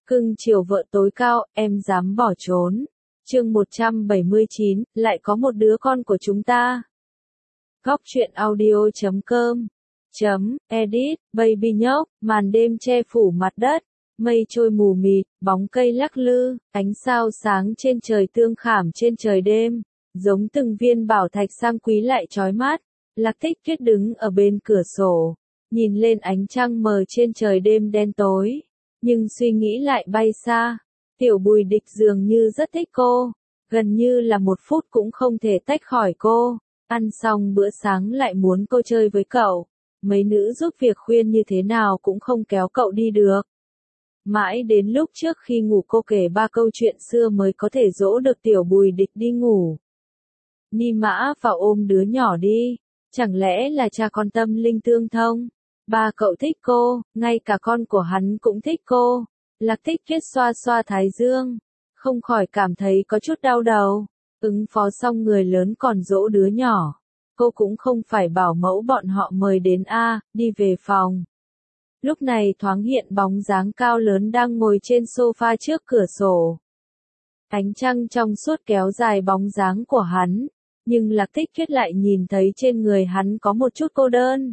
Cưng chiều vợ tối cao, em dám bỏ trốn. Chương 179, lại có một đứa con của chúng ta. Góc truyện audio.com edit, baby nhóc, màn đêm che phủ mặt đất, mây trôi mù mịt, bóng cây lắc lư, ánh sao sáng trên trời tương khảm trên trời đêm, giống từng viên bảo thạch sang quý lại chói mắt. Lạc Thích Tuyết đứng ở bên cửa sổ, nhìn lên ánh trăng mờ trên trời đêm đen tối, nhưng suy nghĩ lại bay xa. Tiểu Bùi Địch dường như rất thích cô, gần như là một phút cũng không thể tách khỏi cô. Ăn xong bữa sáng lại muốn cô chơi với cậu. Mấy nữ giúp việc khuyên như thế nào cũng không kéo cậu đi được. Mãi đến lúc trước khi ngủ cô kể 3 câu chuyện xưa mới có thể dỗ được Tiểu Bùi Địch đi ngủ. Ni Mã vào ôm đứa nhỏ đi, chẳng lẽ là cha con tâm linh tương thông? Ba cậu thích cô, ngay cả con của hắn cũng thích cô. Lạc Thích Tuyết xoa xoa thái dương, không khỏi cảm thấy có chút đau đầu. Ứng phó xong người lớn còn dỗ đứa nhỏ. Cô cũng không phải bảo mẫu bọn họ mời đến đi về phòng. Lúc này thoáng hiện bóng dáng cao lớn đang ngồi trên sofa trước cửa sổ. Ánh trăng trong suốt kéo dài bóng dáng của hắn, nhưng Lạc Thích Tuyết lại nhìn thấy trên người hắn có một chút cô đơn.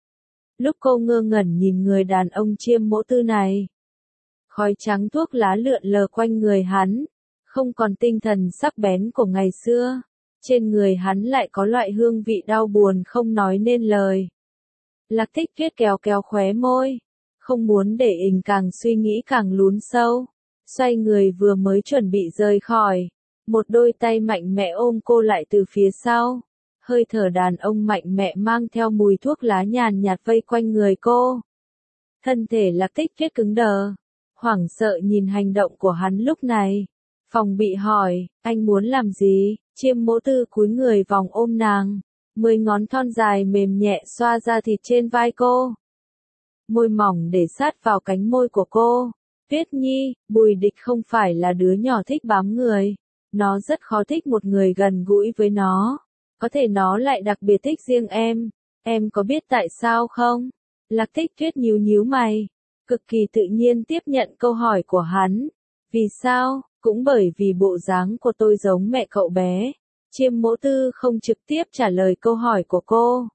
Lúc cô ngơ ngẩn nhìn người đàn ông Chiêm Mỗ Tư này, khói trắng thuốc lá lượn lờ quanh người hắn, không còn tinh thần sắc bén của ngày xưa. Trên người hắn lại có loại hương vị đau buồn không nói nên lời. Lạc Thích Tuyết kéo kéo khóe môi, không muốn để ình càng suy nghĩ càng lún sâu. Xoay người vừa mới chuẩn bị rời khỏi, một đôi tay mạnh mẽ ôm cô lại từ phía sau. Hơi thở đàn ông mạnh mẽ mang theo mùi thuốc lá nhàn nhạt vây quanh người cô. Thân thể Lạc Thích Tuyết cứng đờ, hoảng sợ nhìn hành động của hắn lúc này. Phòng bị hỏi, anh muốn làm gì? Chiêm Mỗ Tư cúi người vòng ôm nàng, 10 ngón thon dài mềm nhẹ xoa ra thịt trên vai cô. Môi mỏng để sát vào cánh môi của cô. Tuyết Nhi, Bùi Địch không phải là đứa nhỏ thích bám người. Nó rất khó thích một người gần gũi với nó. Có thể nó lại đặc biệt thích riêng em. Em có biết tại sao không? Lạc Thích Tuyết nhíu nhíu mày, cực kỳ tự nhiên tiếp nhận câu hỏi của hắn. Vì sao? Cũng bởi vì bộ dáng của tôi giống mẹ cậu bé. Chiêm Mỗ Tư không trực tiếp trả lời câu hỏi của cô,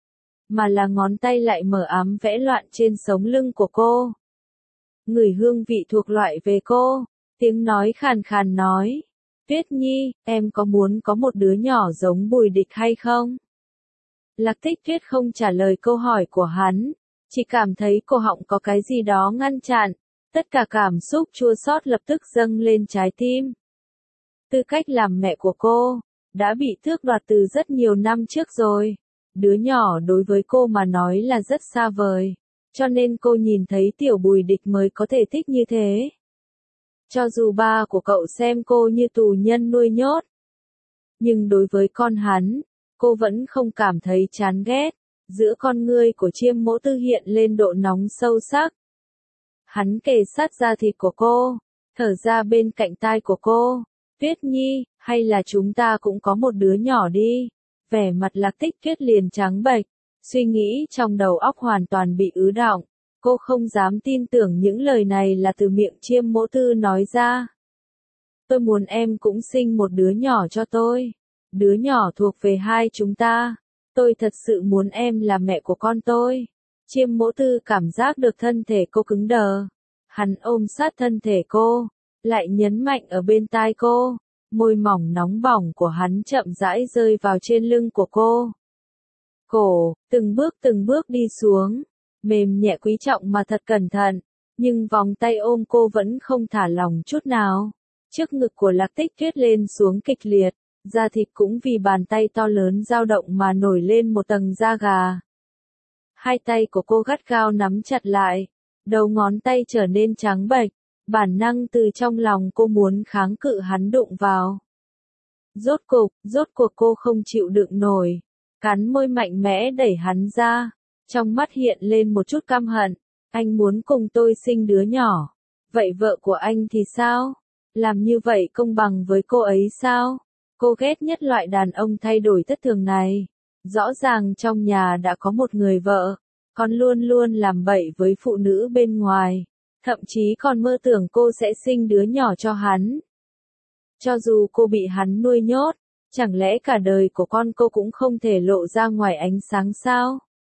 mà là ngón tay lại mở ám vẽ loạn trên sống lưng của cô. Ngửi hương vị thuộc loại về cô, tiếng nói khàn khàn nói. Tuyết Nhi, em có muốn có một đứa nhỏ giống Bùi Địch hay không? Lạc Thích Tuyết không trả lời câu hỏi của hắn, chỉ cảm thấy cổ họng có cái gì đó ngăn chặn. Tất cả cảm xúc chua xót lập tức dâng lên trái tim. Tư cách làm mẹ của cô đã bị tước đoạt từ rất nhiều năm trước rồi. Đứa nhỏ đối với cô mà nói là rất xa vời, cho nên cô nhìn thấy Tiểu Bùi Địch mới có thể thích như thế. Cho dù ba của cậu xem cô như tù nhân nuôi nhốt, nhưng đối với con hắn, cô vẫn không cảm thấy chán ghét. Giữa con ngươi của Chiêm Mỗ Tư hiện lên độ nóng sâu sắc. Hắn kề sát da thịt của cô, thở ra bên cạnh tai của cô. Tuyết Nhi, hay là chúng ta cũng có một đứa nhỏ đi? Vẻ mặt Lạc Thích Tuyết liền trắng bệch, suy nghĩ trong đầu óc hoàn toàn bị ứ đọng. Cô không dám tin tưởng những lời này là từ miệng Chiêm Mỗ Tư nói ra. Tôi muốn em cũng sinh một đứa nhỏ cho tôi. Đứa nhỏ thuộc về hai chúng ta. Tôi thật sự muốn em là mẹ của con tôi. Chiêm Mỗ Tư cảm giác được thân thể cô cứng đờ. Hắn ôm sát thân thể cô, lại nhấn mạnh ở bên tai cô. Môi mỏng nóng bỏng của hắn chậm rãi rơi vào trên lưng của cô. Cổ, từng bước đi xuống, mềm nhẹ quý trọng mà thật cẩn thận, nhưng vòng tay ôm cô vẫn không thả lỏng chút nào. Trước ngực của Lạc Thích Tuyết lên xuống kịch liệt, da thịt cũng vì bàn tay to lớn dao động mà nổi lên một tầng da gà. Hai tay của cô gắt gao nắm chặt lại, đầu ngón tay trở nên trắng bệch, bản năng từ trong lòng cô muốn kháng cự hắn đụng vào. Rốt cuộc cô không chịu đựng nổi, cắn môi mạnh mẽ đẩy hắn ra, trong mắt hiện lên một chút căm hận. Anh muốn cùng tôi sinh đứa nhỏ, vậy vợ của anh thì sao? Làm như vậy công bằng với cô ấy sao? Cô ghét nhất loại đàn ông thay đổi thất thường này. Rõ ràng trong nhà đã có một người vợ, còn luôn luôn làm bậy với phụ nữ bên ngoài. thậm chí còn mơ tưởng cô sẽ sinh đứa nhỏ cho hắn. Cho dù cô bị hắn nuôi nhốt, chẳng lẽ cả đời của con cô cũng không thể lộ ra ngoài ánh sáng sao?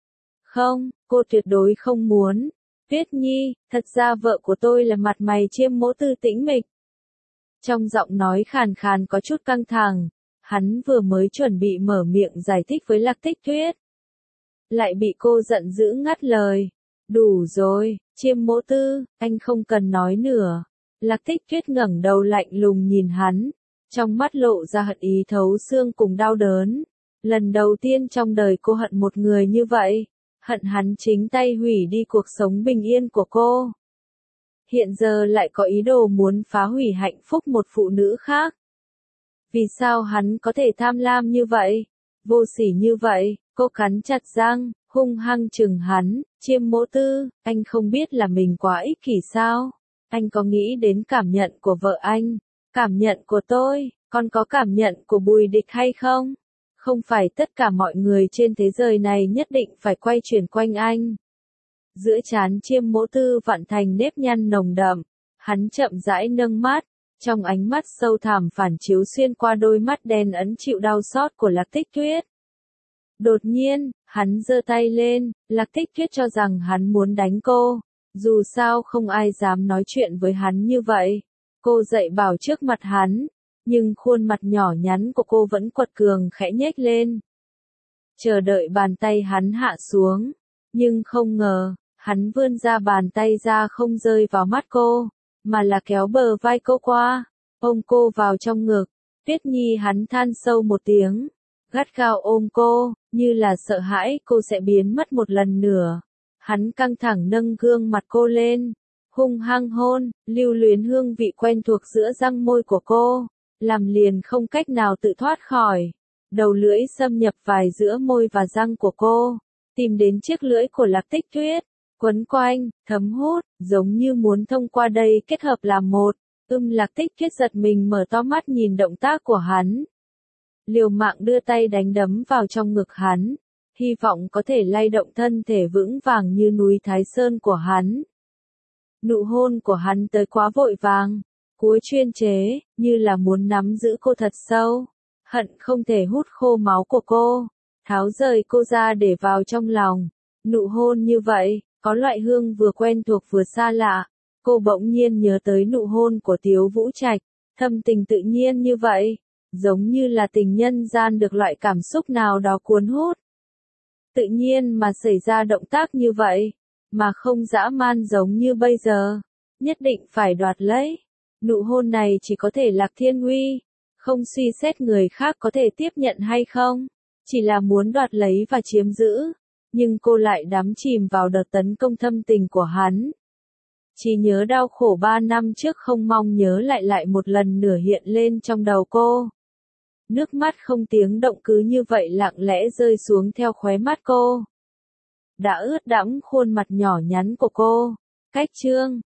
Không, cô tuyệt đối không muốn. Tuyết Nhi, thật ra vợ của tôi là mặt mày chiêm mỗ Tư Tĩnh Mịch. Trong giọng nói khàn khàn có chút căng thẳng, hắn vừa mới chuẩn bị mở miệng giải thích với Lạc Tích Tuyết. Lại bị cô giận dữ ngắt lời. Đủ rồi, Chiêm Mỗ Tư, anh không cần nói nữa. Lạc Tích Tuyết ngẩng đầu lạnh lùng nhìn hắn, trong mắt lộ ra hận ý thấu xương cùng đau đớn. Lần đầu tiên trong đời cô hận một người như vậy, hận hắn chính tay hủy đi cuộc sống bình yên của cô. Hiện giờ lại có ý đồ muốn phá hủy hạnh phúc một phụ nữ khác. Vì sao hắn có thể tham lam như vậy, vô sỉ như vậy? Cô cắn chặt răng, hung hăng chừng hắn. Chiêm Mỗ Tư, anh không biết là mình quá ích kỷ sao? Anh có nghĩ đến cảm nhận của vợ anh, cảm nhận của tôi, còn có cảm nhận của Bùi Địch hay không? Không phải tất cả mọi người trên thế giới này nhất định phải quay chuyển quanh anh. Giữa trán Chiêm Mỗ Tư vặn thành nếp nhăn nồng đậm, hắn chậm rãi nâng mắt, trong ánh mắt sâu thẳm phản chiếu xuyên qua đôi mắt đen ẩn chịu đau xót của Lạc Tích Tuyết. Đột nhiên, hắn giơ tay lên, Lạc Tích Tuyết cho rằng hắn muốn đánh cô, dù sao không ai dám nói chuyện với hắn như vậy. Cô dậy bảo trước mặt hắn, nhưng khuôn mặt nhỏ nhắn của cô vẫn quật cường khẽ nhếch lên. Chờ đợi bàn tay hắn hạ xuống, nhưng không ngờ, hắn vươn ra bàn tay ra không rơi vào mắt cô, mà là kéo bờ vai cô qua, ôm cô vào trong ngực. Tuyết Nhi, hắn than sâu một tiếng, gắt gao ôm cô, như là sợ hãi cô sẽ biến mất một lần nữa. Hắn căng thẳng nâng gương mặt cô lên, hung hăng hôn, lưu luyến hương vị quen thuộc giữa răng môi của cô, làm liền không cách nào tự thoát khỏi. Đầu lưỡi xâm nhập vài giữa môi và răng của cô, tìm đến chiếc lưỡi của Lạc Tích Tuyết, quấn quanh, thấm hút, giống như muốn thông qua đây kết hợp làm một. Lạc Tích Tuyết giật mình mở to mắt nhìn động tác của hắn. Liều mạng đưa tay đánh đấm vào trong ngực hắn, hy vọng có thể lay động thân thể vững vàng như núi Thái Sơn của hắn. Nụ hôn của hắn tới quá vội vàng, cúi chuyên chế, như là muốn nắm giữ cô thật sâu, hận không thể hút khô máu của cô, tháo rời cô ra để vào trong lòng. Nụ hôn như vậy, có loại hương vừa quen thuộc vừa xa lạ. Cô bỗng nhiên nhớ tới nụ hôn của Tiếu Vũ Trạch, thâm tình tự nhiên như vậy, giống như là tình nhân gian được loại cảm xúc nào đó cuốn hút. Tự nhiên mà xảy ra động tác như vậy, mà không dã man giống như bây giờ, nhất định phải đoạt lấy. Nụ hôn này chỉ có thể Lạc Thiên Uy, không suy xét người khác có thể tiếp nhận hay không, chỉ là muốn đoạt lấy và chiếm giữ, nhưng cô lại đắm chìm vào đợt tấn công thâm tình của hắn. Chỉ nhớ đau khổ 3 năm trước không mong nhớ lại một lần nữa hiện lên trong đầu cô. Nước mắt không tiếng động cứ như vậy lặng lẽ rơi xuống theo khóe mắt cô. Đã ướt đẫm khuôn mặt nhỏ nhắn của cô. Cách chương